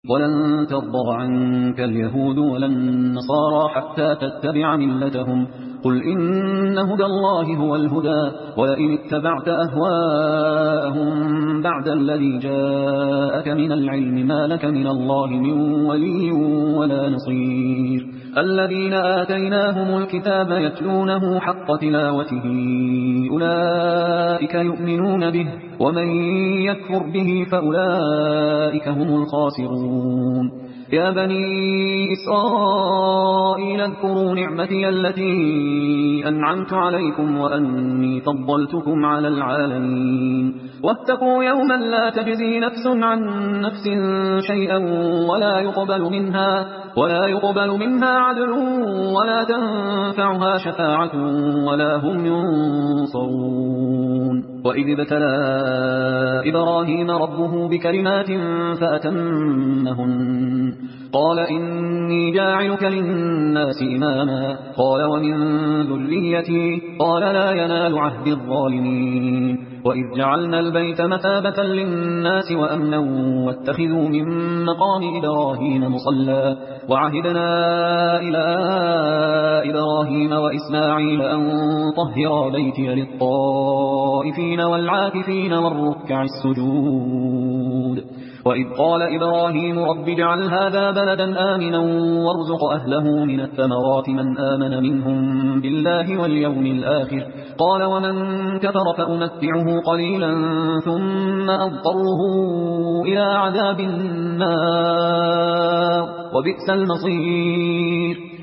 ولن ترضى عنك اليهود ولا النصارى حتى تتبع ملتهم قل إن هدى الله هو الهدى ولئن اتبعت أهواءهم بعد الذي جاءك من العلم ما لك من الله من ولي ولا نصير الذين آتيناهم الكتاب يتلونه حق تلاوته أولئك يؤمنون به ومن يكفر به فأولئك هم الخاسرون يا بني إسرائيل اذكروا نعمتي التي أنعمت عليكم وأني فضلتكم على العالمين واتقوا يوما لا تجزي نفس عن نفس شيئا ولا يقبل منها عدل ولا تنفعها شفاعة ولا هم ينصرون وإذ ابتلى إبراهيم ربه بكلمات فأتمهن قال إني جاعلك للناس إماما قال ومن ذريتي قال لا ينال عهد الظالمين وإذ جعلنا البيت مثابة للناس وأمنا واتخذوا من مقام إبراهيم مصلى وعهدنا إلى إبراهيم وإسماعيل أن طهرا بيتي للطائفين والعاكفين والركع السجود وإذ قال إبراهيم رب اجعل هذا بلدا آمنا وارزق أهله من الثمرات من آمن منهم بالله واليوم الآخر قال ومن كفر فأمتعه قليلا ثم أضطره إلى عذاب النار وبئس المصير